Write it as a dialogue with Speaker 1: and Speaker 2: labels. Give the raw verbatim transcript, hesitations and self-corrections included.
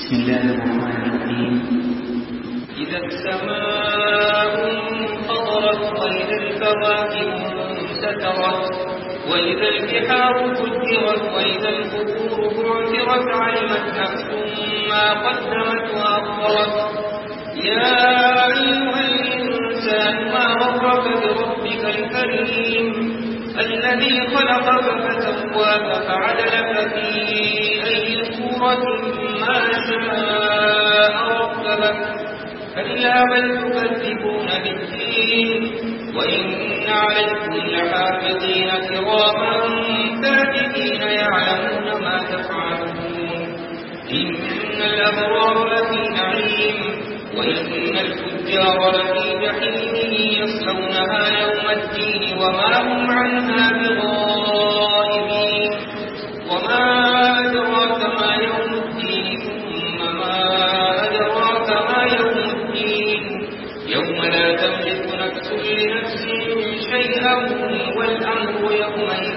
Speaker 1: بسم الله الرحمن الرحيم.
Speaker 2: إذا السماء انفطرت وإذا الكواكب انسترت وإذا البحار فجرت وإذا القبور بعثرت علمت نفس ما قدمت وأخرت. يا أيها الإنسان ما غرك بربك الكريم الذي خلقك فسواك فعدلك في أي صورة ما شاء ركبك. كلا بل تكذبون بالدين وإن عليكم لحافظين كراما كاتبين يعلمون ما تفعلون. إن الأبرار لفي نعيم وإن الفجار لفي جحيم يصلونها يوم الدين وما هم عنها بغائبين. وما أدراك ما يوم الدين ثم ما أدراك ما يوم الدين يوم لا تملك نفس لنفس شيئا والأمر يومئذ